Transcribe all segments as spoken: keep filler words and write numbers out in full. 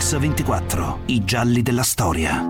Mix ventiquattro, i gialli della storia.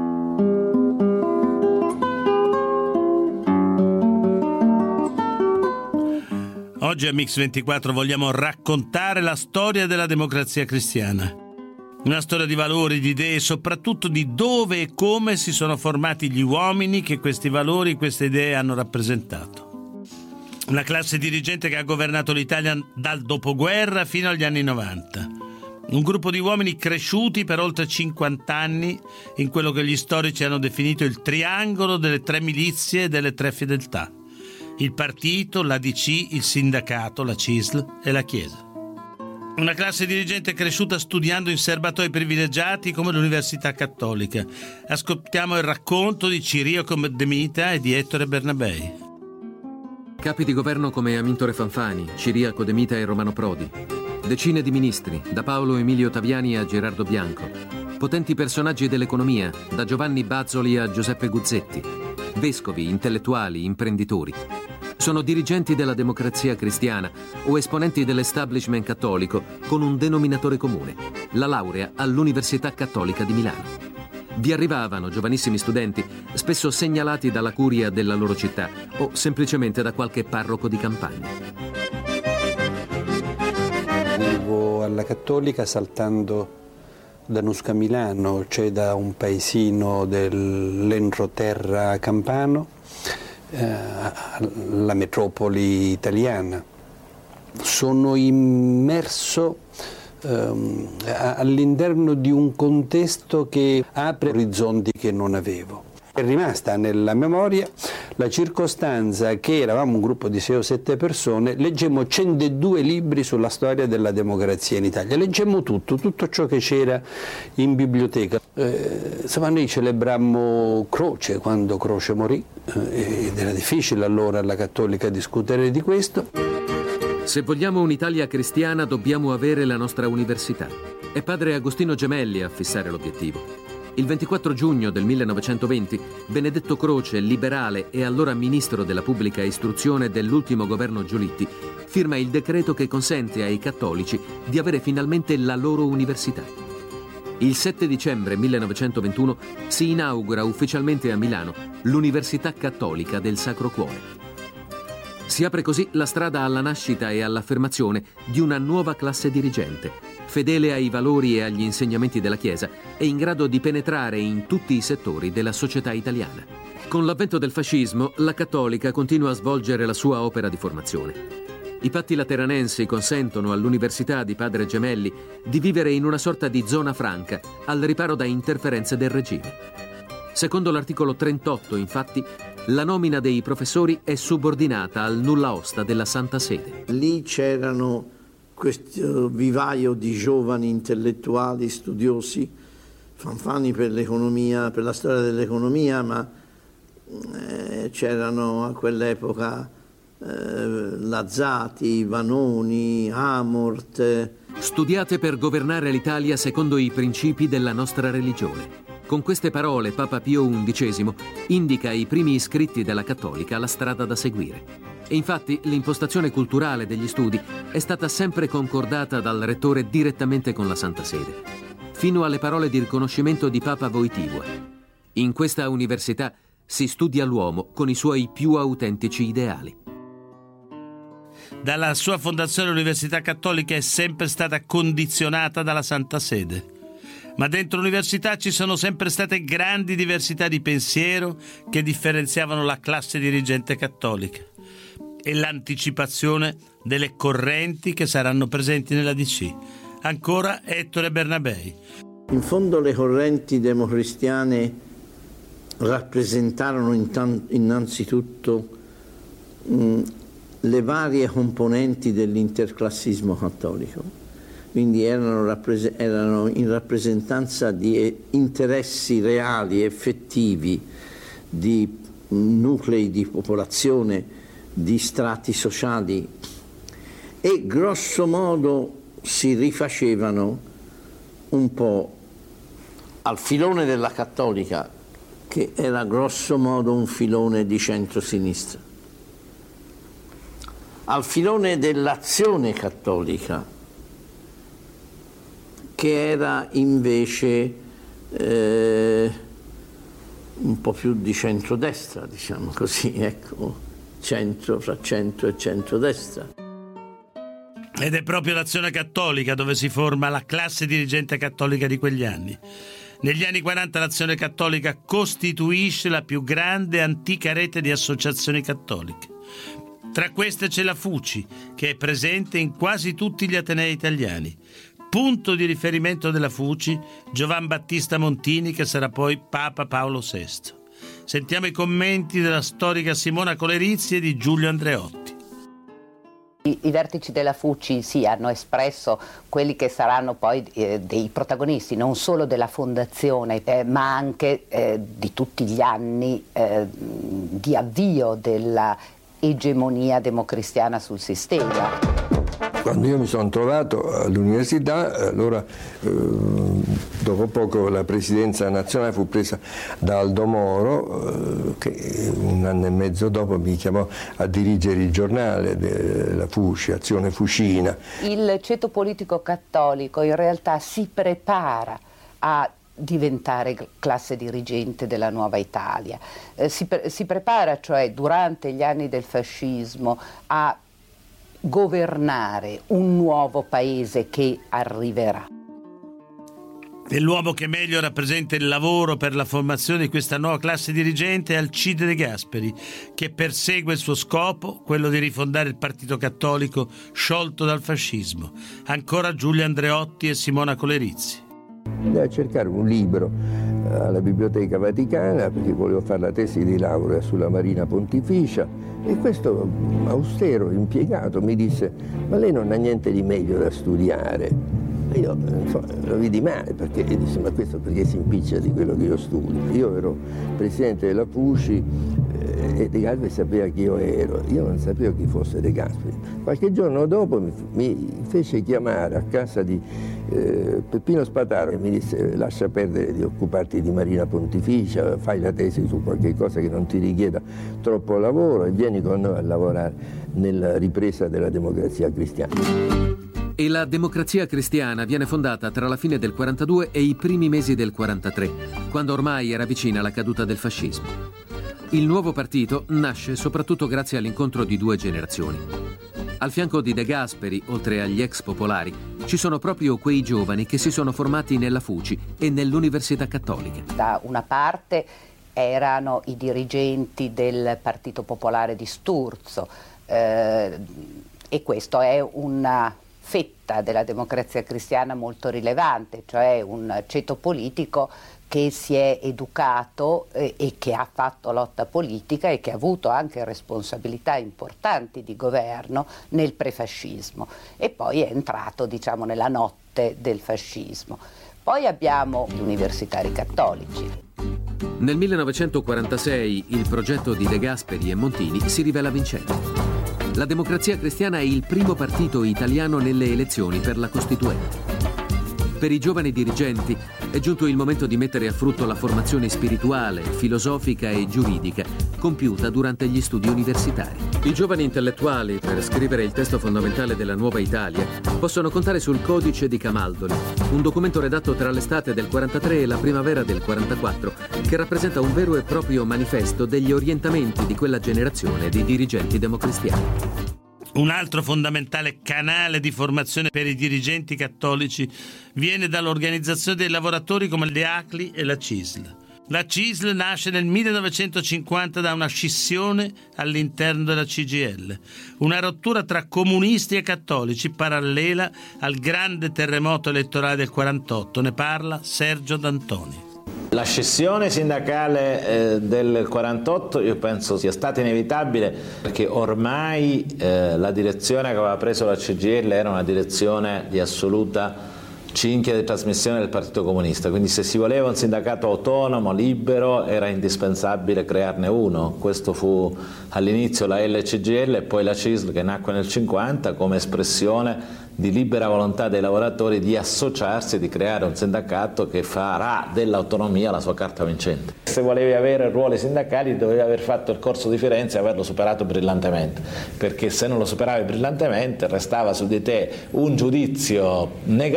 Oggi a Mix ventiquattro vogliamo raccontare la storia della democrazia cristiana. Una storia di valori, di idee e soprattutto di dove e come si sono formati gli uomini che questi valori, queste idee hanno rappresentato. Una classe dirigente che ha governato l'Italia dal dopoguerra fino agli anni novanta. Un gruppo di uomini cresciuti per oltre cinquanta anni in quello che gli storici hanno definito il triangolo delle tre milizie e delle tre fedeltà. Il partito, l'A D C, il sindacato, la C I S L e la Chiesa. Una classe dirigente cresciuta studiando in serbatoi privilegiati come l'Università Cattolica. Ascoltiamo il racconto di Ciriaco de Mita e di Ettore Bernabei. Capi di governo come Amintore Fanfani, Ciriaco de Mita e Romano Prodi. Decine di ministri, da Paolo Emilio Taviani a Gerardo Bianco. Potenti personaggi dell'economia, da Giovanni Bazzoli a Giuseppe Guzzetti. Vescovi, intellettuali, imprenditori. Sono dirigenti della democrazia cristiana o esponenti dell'establishment cattolico con un denominatore comune, la laurea all'Università Cattolica di Milano. Vi arrivavano giovanissimi studenti, spesso segnalati dalla curia della loro città o semplicemente da qualche parroco di campagna. Arrivo alla Cattolica saltando da Nusca Milano, cioè da un paesino dell'entroterra campano, eh, la metropoli italiana. Sono immerso ehm, all'interno di un contesto che apre orizzonti che non avevo. È rimasta nella memoria la circostanza che eravamo un gruppo di sei o sette persone, leggemmo centodue libri sulla storia della democrazia in Italia, leggemmo tutto, tutto ciò che c'era in biblioteca. Eh, insomma, noi celebrammo Croce quando Croce morì, eh, ed era difficile allora alla Cattolica discutere di questo. Se vogliamo un'Italia cristiana dobbiamo avere la nostra università. È padre Agostino Gemelli a fissare l'obiettivo. Il ventiquattro giugno del millenovecentoventi, Benedetto Croce, liberale e allora ministro della pubblica istruzione dell'ultimo governo Giolitti, firma il decreto che consente ai cattolici di avere finalmente la loro università. Il sette dicembre millenovecentoventuno si inaugura ufficialmente a Milano l'Università Cattolica del Sacro Cuore. Si apre così la strada alla nascita e all'affermazione di una nuova classe dirigente, fedele ai valori e agli insegnamenti della Chiesa e in grado di penetrare in tutti i settori della società italiana. Con l'avvento del fascismo, la Cattolica continua a svolgere la sua opera di formazione. I patti lateranensi consentono all'Università di Padre Gemelli di vivere in una sorta di zona franca, al riparo da interferenze del regime. Secondo l'articolo trentotto, infatti, la nomina dei professori è subordinata al nulla osta della Santa Sede. Lì c'erano questo vivaio di giovani intellettuali, studiosi, Fanfani per l'economia, per la storia dell'economia, ma eh, c'erano a quell'epoca eh, Lazzati, Vanoni, Amort. Studiate per governare l'Italia secondo i principi della nostra religione. Con queste parole Papa Pio undicesimo indica ai primi iscritti della Cattolica la strada da seguire. E infatti l'impostazione culturale degli studi è stata sempre concordata dal rettore direttamente con la Santa Sede, fino alle parole di riconoscimento di Papa Wojtyła. In questa università si studia l'uomo con i suoi più autentici ideali. Dalla sua fondazione l'Università Cattolica è sempre stata condizionata dalla Santa Sede. Ma dentro l'università ci sono sempre state grandi diversità di pensiero che differenziavano la classe dirigente cattolica e l'anticipazione delle correnti che saranno presenti nella D C. Ancora Ettore Bernabei. In fondo le correnti democristiane rappresentarono innanzitutto mh, le varie componenti dell'interclassismo cattolico. Quindi erano, rappres- erano in rappresentanza di interessi reali, effettivi, di nuclei di popolazione, di strati sociali e grosso modo si rifacevano un po' al filone della Cattolica, che era grosso modo un filone di centro-sinistra, al filone dell'Azione Cattolica, che era invece eh, un po' più di centrodestra, diciamo così, ecco, centro fra centro e centrodestra. Ed è proprio l'Azione Cattolica dove si forma la classe dirigente cattolica di quegli anni. Negli anni quaranta l'Azione Cattolica costituisce la più grande e antica rete di associazioni cattoliche. Tra queste c'è la F U C I, che è presente in quasi tutti gli atenei italiani. Punto di riferimento della F U C I, Giovan Battista Montini, che sarà poi Papa Paolo sesto. Sentiamo i commenti della storica Simona Colerizzi e di Giulio Andreotti. I, I vertici della F U C I sì, hanno espresso quelli che saranno poi eh, dei protagonisti non solo della fondazione eh, ma anche eh, di tutti gli anni eh, di avvio della egemonia democristiana sul sistema. Quando io mi sono trovato all'università, allora eh, dopo poco la presidenza nazionale fu presa da Aldo Moro, eh, che un anno e mezzo dopo mi chiamò a dirigere il giornale della F U C I, Azione Fucina. Il ceto politico cattolico in realtà si prepara a diventare classe dirigente della nuova Italia, eh, si, pre- si prepara cioè durante gli anni del fascismo a governare un nuovo paese che arriverà. E l'uomo che meglio rappresenta il lavoro per la formazione di questa nuova classe dirigente è Alcide De Gasperi, che persegue il suo scopo, quello di rifondare il Partito Cattolico sciolto dal fascismo. Ancora Giulio Andreotti e Simona Colerizzi. Andai a cercare un libro alla Biblioteca Vaticana perché volevo fare la tesi di laurea sulla Marina Pontificia e questo austero impiegato mi disse: ma lei non ha niente di meglio da studiare? E io insomma, lo vidi male perché disse: ma questo perché si impiccia di quello che io studio? Io ero presidente della F U C I eh, e De Gasperi sapeva chi io ero, io non sapevo chi fosse De Gasperi. Qualche giorno dopo mi, mi fece chiamare a casa di eh, Peppino Spataro e mi disse: lascia perdere di occuparti di Marina Pontificia, fai la tesi su qualche cosa che non ti richieda troppo lavoro e vieni con noi a lavorare nella ripresa della Democrazia Cristiana. E la Democrazia Cristiana viene fondata tra la fine del quarantadue e i primi mesi del quarantatré, quando ormai era vicina la caduta del fascismo. Il nuovo partito nasce soprattutto grazie all'incontro di due generazioni. Al fianco di De Gasperi, oltre agli ex popolari, ci sono proprio quei giovani che si sono formati nella F U C I e nell'Università Cattolica. Da una parte erano i dirigenti del Partito Popolare di Sturzo, eh, e questo è una fetta della Democrazia Cristiana molto rilevante, cioè un ceto politico che si è educato eh, e che ha fatto lotta politica e che ha avuto anche responsabilità importanti di governo nel prefascismo e poi è entrato, diciamo, nella notte del fascismo. Poi abbiamo gli universitari cattolici. Nel millenovecentoquarantasei il progetto di De Gasperi e Montini si rivela vincente. La Democrazia Cristiana è il primo partito italiano nelle elezioni per la Costituente. Per i giovani dirigenti è giunto il momento di mettere a frutto la formazione spirituale, filosofica e giuridica compiuta durante gli studi universitari. I giovani intellettuali, per scrivere il testo fondamentale della nuova Italia, possono contare sul Codice di Camaldoli, un documento redatto tra l'estate del quarantatré e la primavera del quarantaquattro, che rappresenta un vero e proprio manifesto degli orientamenti di quella generazione di dirigenti democristiani. Un altro fondamentale canale di formazione per i dirigenti cattolici viene dall'organizzazione dei lavoratori come le A C L I e la C I S L. La C I S L nasce nel millenovecentocinquanta da una scissione all'interno della C G I L, una rottura tra comunisti e cattolici parallela al grande terremoto elettorale del quarantotto. Ne parla Sergio D'Antoni. La scissione sindacale eh, del quarantotto io penso sia stata inevitabile perché ormai eh, la direzione che aveva preso la C G I L era una direzione di assoluta cinghia di trasmissione del Partito Comunista, quindi se si voleva un sindacato autonomo, libero, era indispensabile crearne uno. Questo fu all'inizio la L C G I L e poi la C I S L che nacque nel cinquanta come espressione di libera volontà dei lavoratori di associarsi e di creare un sindacato che farà dell'autonomia la sua carta vincente. Se volevi avere ruoli sindacali dovevi aver fatto il corso di Firenze e averlo superato brillantemente, perché se non lo superavi brillantemente restava su di te un giudizio negativo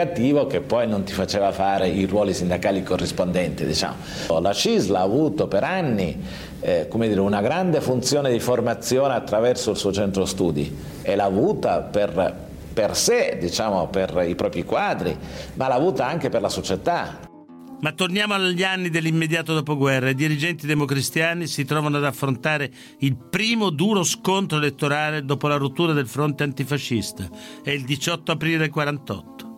che poi non ti faceva fare i ruoli sindacali corrispondenti, diciamo. La CISL ha avuto per anni eh, come dire, una grande funzione di formazione attraverso il suo centro studi e l'ha avuta per, per sé, diciamo, per i propri quadri, ma l'ha avuta anche per la società. Ma torniamo agli anni dell'immediato dopoguerra. I dirigenti democristiani si trovano ad affrontare il primo duro scontro elettorale dopo la rottura del fronte antifascista. È il diciotto aprile del quarantotto.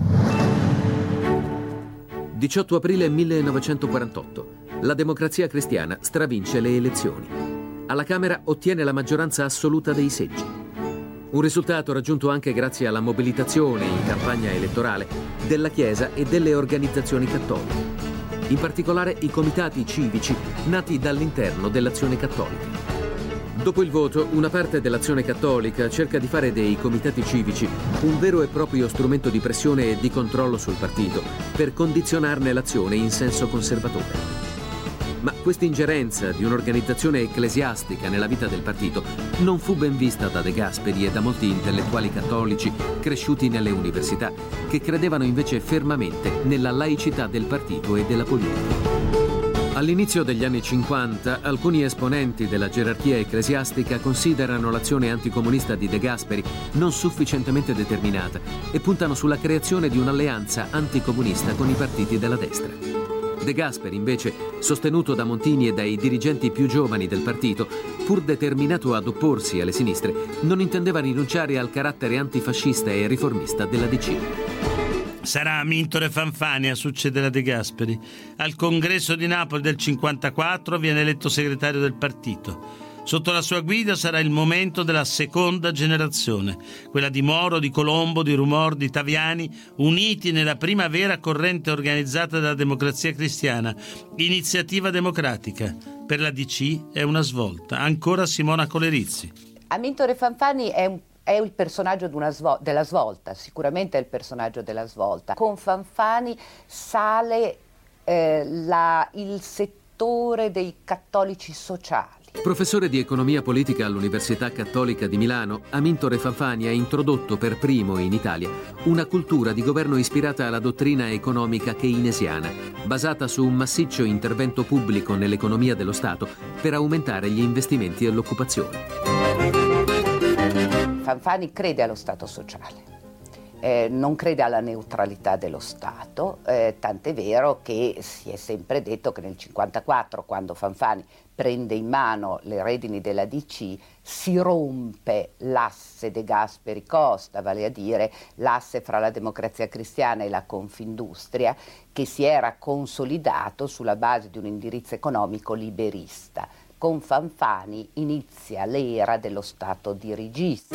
diciotto aprile millenovecentoquarantotto. La Democrazia Cristiana stravince le elezioni. Alla Camera ottiene la maggioranza assoluta dei seggi. Un risultato raggiunto anche grazie alla mobilitazione in campagna elettorale della Chiesa e delle organizzazioni cattoliche, in particolare i comitati civici nati dall'interno dell'Azione Cattolica. Dopo il voto, una parte dell'Azione Cattolica cerca di fare dei comitati civici un vero e proprio strumento di pressione e di controllo sul partito per condizionarne l'azione in senso conservatore. Ma questa ingerenza di un'organizzazione ecclesiastica nella vita del partito non fu ben vista da De Gasperi e da molti intellettuali cattolici cresciuti nelle università, che credevano invece fermamente nella laicità del partito e della politica. All'inizio degli anni cinquanta, alcuni esponenti della gerarchia ecclesiastica considerano l'azione anticomunista di De Gasperi non sufficientemente determinata e puntano sulla creazione di un'alleanza anticomunista con i partiti della destra. De Gasperi, invece, sostenuto da Montini e dai dirigenti più giovani del partito, pur determinato ad opporsi alle sinistre, non intendeva rinunciare al carattere antifascista e riformista della D C. Sarà Amintore Fanfani a succedere a De Gasperi. Al congresso di Napoli del cinquantaquattro viene eletto segretario del partito. Sotto la sua guida sarà il momento della seconda generazione, quella di Moro, di Colombo, di Rumor, di Taviani, uniti nella prima vera corrente organizzata della Democrazia Cristiana, Iniziativa Democratica. Per la D C è una svolta. Ancora Simona Colerizzi. Amintore Fanfani è un È il personaggio di una svol- della svolta, sicuramente è il personaggio della svolta. Con Fanfani sale eh, la, il settore dei cattolici sociali. Professore di economia politica all'Università Cattolica di Milano, Amintore Fanfani ha introdotto per primo in Italia una cultura di governo ispirata alla dottrina economica keynesiana, basata su un massiccio intervento pubblico nell'economia dello Stato per aumentare gli investimenti e l'occupazione. Fanfani crede allo Stato sociale. Eh, non crede alla neutralità dello Stato, eh, tant'è vero che si è sempre detto che nel cinquantaquattro, quando Fanfani prende in mano le redini della D C, si rompe l'asse De Gasperi Costa, vale a dire l'asse fra la Democrazia Cristiana e la Confindustria, che si era consolidato sulla base di un indirizzo economico liberista. Con Fanfani inizia l'era dello Stato dirigista.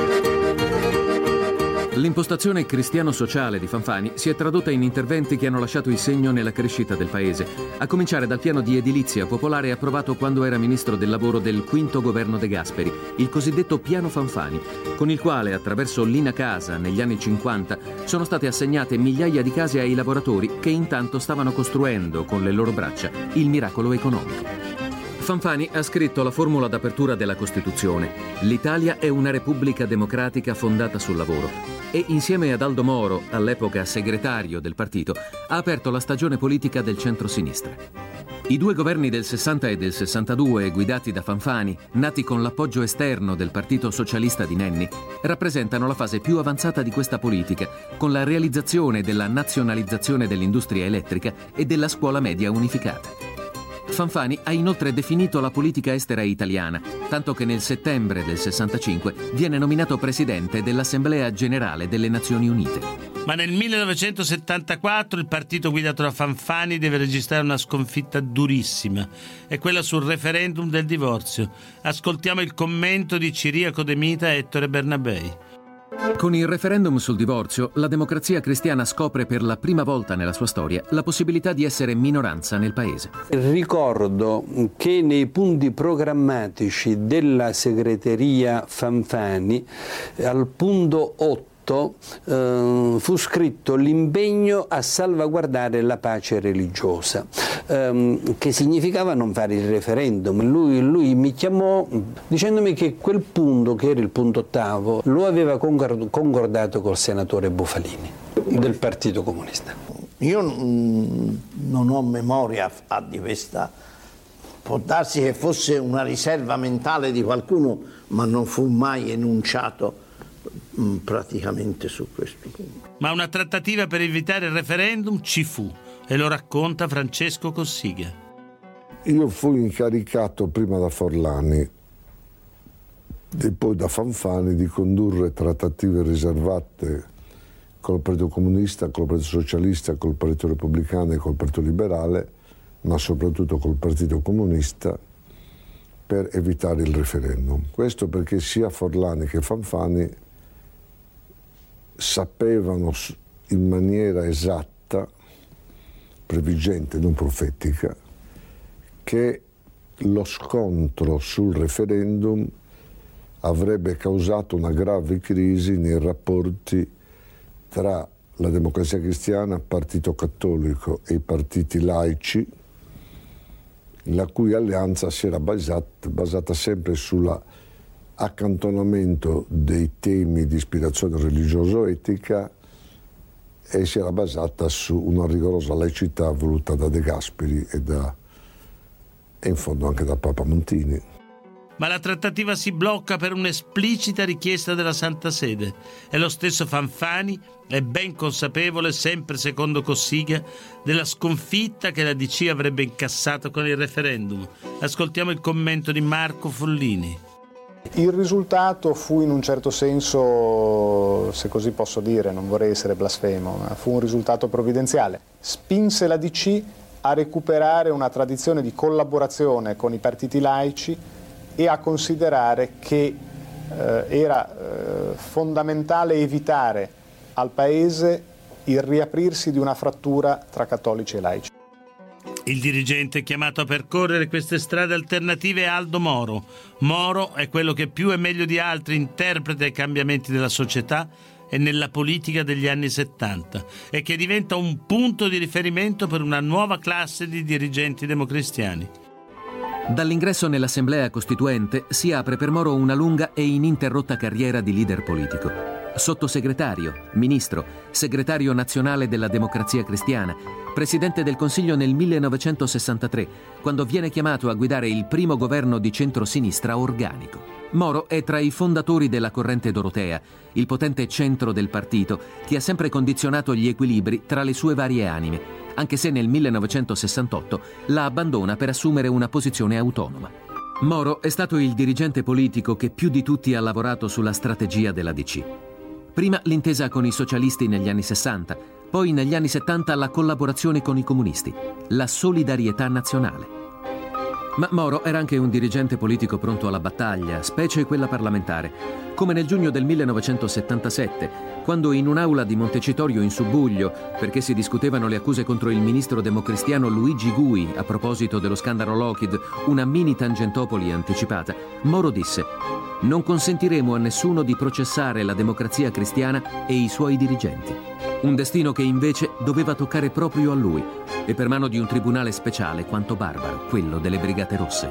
L'impostazione cristiano-sociale di Fanfani si è tradotta in interventi che hanno lasciato il segno nella crescita del paese, a cominciare dal piano di edilizia popolare approvato quando era ministro del lavoro del quinto governo De Gasperi, il cosiddetto piano Fanfani, con il quale attraverso l'Ina Casa negli anni cinquanta sono state assegnate migliaia di case ai lavoratori che intanto stavano costruendo con le loro braccia il miracolo economico. Fanfani ha scritto la formula d'apertura della Costituzione: l'Italia è una repubblica democratica fondata sul lavoro, e insieme ad Aldo Moro, all'epoca segretario del partito, ha aperto la stagione politica del centro-sinistra. I due governi del sessanta e del sessantadue, guidati da Fanfani, nati con l'appoggio esterno del Partito Socialista di Nenni, rappresentano la fase più avanzata di questa politica, con la realizzazione della nazionalizzazione dell'industria elettrica e della scuola media unificata. Fanfani ha inoltre definito la politica estera italiana, tanto che nel settembre del sessantacinque viene nominato presidente dell'Assemblea Generale delle Nazioni Unite. Ma nel millenovecentosettantaquattro il partito guidato da Fanfani deve registrare una sconfitta durissima. È quella sul referendum del divorzio. Ascoltiamo il commento di Ciriaco De Mita e Ettore Bernabei. Con il referendum sul divorzio, la Democrazia Cristiana scopre per la prima volta nella sua storia la possibilità di essere minoranza nel paese. Ricordo che nei punti programmatici della segreteria Fanfani, al punto otto, atto eh, fu scritto l'impegno a salvaguardare la pace religiosa, ehm, che significava non fare il referendum. Lui, lui mi chiamò dicendomi che quel punto, che era il punto ottavo, lo aveva concordato col senatore Bufalini del Partito Comunista. Io mh, non ho memoria di questa, può darsi che fosse una riserva mentale di qualcuno, ma non fu mai enunciato mh, praticamente su questo punto. Ma una trattativa per evitare il referendum ci fu, e lo racconta Francesco Cossiga. Io fui incaricato prima da Forlani e poi da Fanfani di condurre trattative riservate col Partito Comunista, col Partito Socialista, col Partito Repubblicano e col Partito Liberale, ma soprattutto col Partito Comunista, per evitare il referendum. Questo perché sia Forlani che Fanfani sapevano in maniera esatta, previgente, non profetica, che lo scontro sul referendum avrebbe causato una grave crisi nei rapporti tra la Democrazia Cristiana, Partito Cattolico e i partiti laici, la cui alleanza si era basata, basata sempre sull'accantonamento dei temi di ispirazione religioso-etica e si era basata su una rigorosa laicità voluta da De Gasperi e, da, e in fondo anche da Papa Montini. Ma la trattativa si blocca per un'esplicita richiesta della Santa Sede e lo stesso Fanfani è ben consapevole, sempre secondo Cossiga, della sconfitta che la D C avrebbe incassato con il referendum. Ascoltiamo il commento di Marco Follini. Il risultato fu in un certo senso, se così posso dire, non vorrei essere blasfemo, ma fu un risultato provvidenziale. Spinse la D C a recuperare una tradizione di collaborazione con i partiti laici e a considerare che eh, era eh, fondamentale evitare al Paese il riaprirsi di una frattura tra cattolici e laici. Il dirigente chiamato a percorrere queste strade alternative è Aldo Moro. Moro è quello che più e meglio di altri interpreta i cambiamenti della società e nella politica degli anni settanta e che diventa un punto di riferimento per una nuova classe di dirigenti democristiani. Dall'ingresso nell'Assemblea Costituente si apre per Moro una lunga e ininterrotta carriera di leader politico. Sottosegretario, ministro, segretario nazionale della Democrazia Cristiana, presidente del Consiglio nel millenovecentosessantatré, quando viene chiamato a guidare il primo governo di centrosinistra organico. Moro è tra i fondatori della corrente dorotea, il potente centro del partito che ha sempre condizionato gli equilibri tra le sue varie anime, anche se nel millenovecentosessantotto la abbandona per assumere una posizione autonoma. Moro è stato il dirigente politico che più di tutti ha lavorato sulla strategia della D C. Prima l'intesa con i socialisti negli anni sessanta, poi negli anni settanta la collaborazione con i comunisti, la solidarietà nazionale. Ma Moro era anche un dirigente politico pronto alla battaglia, specie quella parlamentare, come nel giugno del millenovecentosettantasette, quando in un'aula di Montecitorio in Subbuglio, perché si discutevano le accuse contro il ministro democristiano Luigi Gui a proposito dello scandalo Lockheed, una mini Tangentopoli anticipata, Moro disse: «Non consentiremo a nessuno di processare la Democrazia Cristiana e i suoi dirigenti». Un destino che invece doveva toccare proprio a lui, e per mano di un tribunale speciale quanto barbaro, quello delle Brigate Rosse.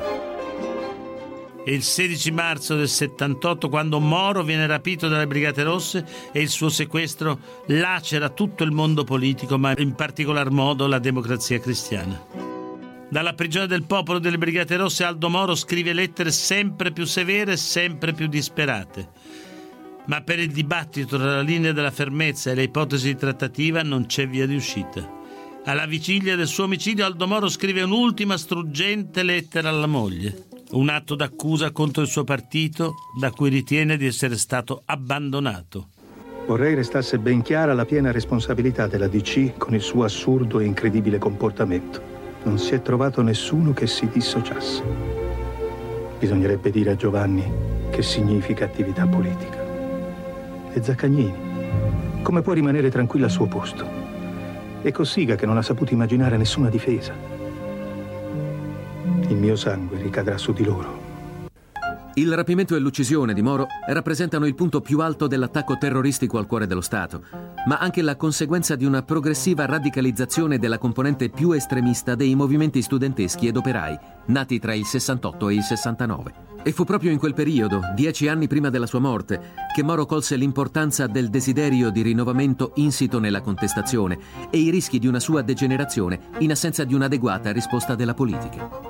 È il sedici marzo del settantotto quando Moro viene rapito dalle Brigate Rosse e il suo sequestro lacera tutto il mondo politico, ma in particolar modo la Democrazia Cristiana. Dalla prigione del popolo delle Brigate Rosse Aldo Moro scrive lettere sempre più severe e sempre più disperate. Ma per il dibattito tra la linea della fermezza e le ipotesi di trattativa non c'è via di uscita. Alla vigilia del suo omicidio Aldo Moro scrive un'ultima struggente lettera alla moglie, un atto d'accusa contro il suo partito da cui ritiene di essere stato abbandonato. Vorrei restasse ben chiara la piena responsabilità della D C con il suo assurdo e incredibile comportamento. Non si è trovato nessuno che si dissociasse. Bisognerebbe dire a Giovanni che significa attività politica. E Zaccagnini, come può rimanere tranquilla al suo posto? E Cossiga, che non ha saputo immaginare nessuna difesa. Il mio sangue ricadrà su di loro. Il rapimento e l'uccisione di Moro rappresentano il punto più alto dell'attacco terroristico al cuore dello Stato, ma anche la conseguenza di una progressiva radicalizzazione della componente più estremista dei movimenti studenteschi ed operai, nati tra il sessantotto e il sessantanove. E fu proprio in quel periodo, dieci anni prima della sua morte, che Moro colse l'importanza del desiderio di rinnovamento insito nella contestazione e i rischi di una sua degenerazione in assenza di un'adeguata risposta della politica.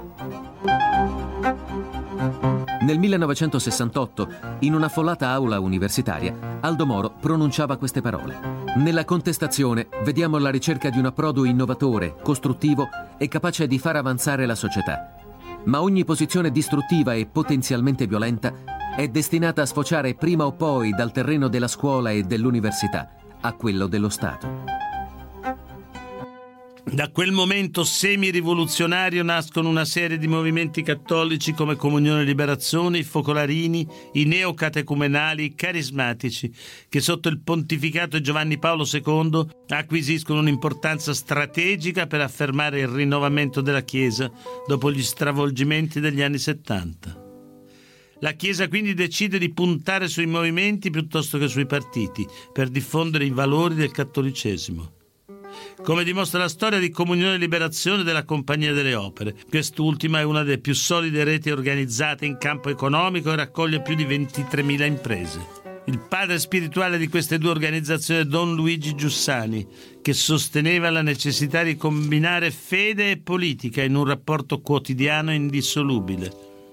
Nel millenovecentosessantotto, in una affollata aula universitaria, Aldo Moro pronunciava queste parole. Nella contestazione vediamo la ricerca di un approdo innovatore, costruttivo e capace di far avanzare la società. Ma ogni posizione distruttiva e potenzialmente violenta è destinata a sfociare prima o poi dal terreno della scuola e dell'università a quello dello Stato. Da quel momento semi-rivoluzionario nascono una serie di movimenti cattolici come Comunione e Liberazione, i Focolarini, i neocatecumenali, i carismatici, che sotto il pontificato di Giovanni Paolo secondo acquisiscono un'importanza strategica per affermare il rinnovamento della Chiesa dopo gli stravolgimenti degli anni settanta. La Chiesa quindi decide di puntare sui movimenti piuttosto che sui partiti per diffondere i valori del cattolicesimo. Come dimostra la storia di Comunione e Liberazione della Compagnia delle Opere. Quest'ultima è una delle più solide reti organizzate in campo economico e raccoglie più di ventitremila imprese. Il padre spirituale di queste due organizzazioni è Don Luigi Giussani, che sosteneva la necessità di combinare fede e politica in un rapporto quotidiano e indissolubile.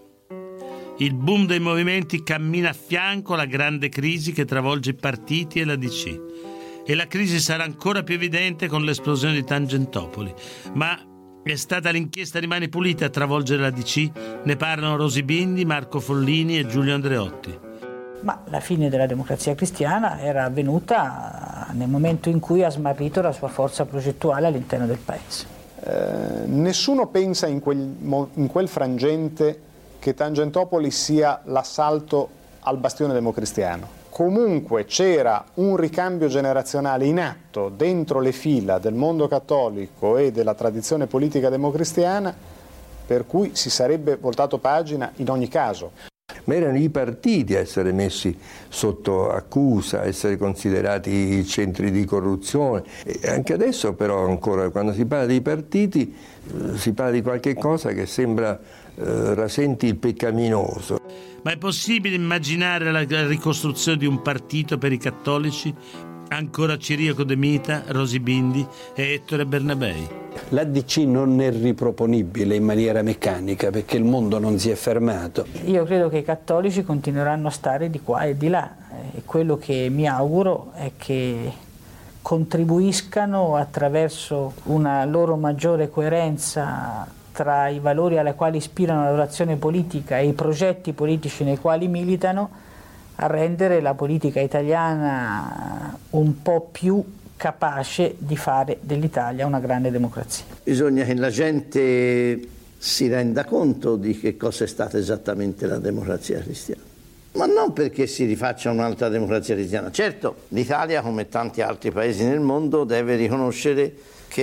Il boom dei movimenti cammina a fianco alla grande crisi che travolge i partiti e la D C. E la crisi sarà ancora più evidente con l'esplosione di Tangentopoli. Ma è stata l'inchiesta di Mani Pulite a travolgere la D C? Ne parlano Rosi Bindi, Marco Follini e Giulio Andreotti. Ma la fine della Democrazia Cristiana era avvenuta nel momento in cui ha smarrito la sua forza progettuale all'interno del Paese. Eh, nessuno pensa in quel, in quel frangente che Tangentopoli sia l'assalto al bastione democristiano. Comunque c'era un ricambio generazionale in atto dentro le fila del mondo cattolico e della tradizione politica democristiana, per cui si sarebbe voltato pagina in ogni caso. Ma erano i partiti a essere messi sotto accusa, a essere considerati centri di corruzione. E anche adesso però ancora quando si parla dei partiti eh, si parla di qualche cosa che sembra eh, rasenti il peccaminoso. Ma è possibile immaginare la ricostruzione di un partito per i cattolici? Ancora Ciriaco De Mita, Rosi Bindi e Ettore Bernabei. L'A D C non è riproponibile in maniera meccanica perché il mondo non si è fermato. Io credo che i cattolici continueranno a stare di qua e di là e quello che mi auguro è che contribuiscano attraverso una loro maggiore coerenza tra i valori alla quali ispirano la loro azione politica e i progetti politici nei quali militano, a rendere la politica italiana un po' più capace di fare dell'Italia una grande democrazia. Bisogna che la gente si renda conto di che cosa è stata esattamente la democrazia cristiana. Ma non perché si rifaccia un'altra democrazia cristiana. Certo, l'Italia, come tanti altri paesi nel mondo, deve riconoscere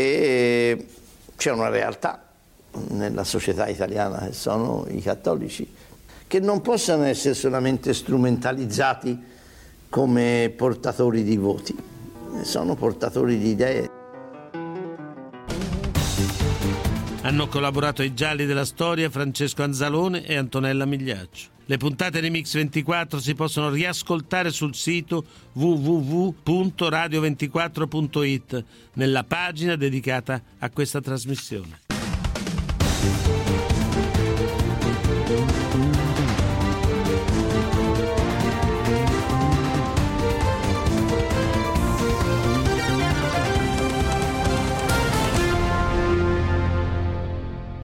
che c'è una realtà nella società italiana che sono i cattolici, che non possano essere solamente strumentalizzati come portatori di voti, sono portatori di idee. Hanno collaborato ai Gialli della Storia Francesco Anzalone e Antonella Migliaccio. Le puntate di Mix ventiquattro si possono riascoltare sul sito w w w punto radio ventiquattro punto it nella pagina dedicata a questa trasmissione.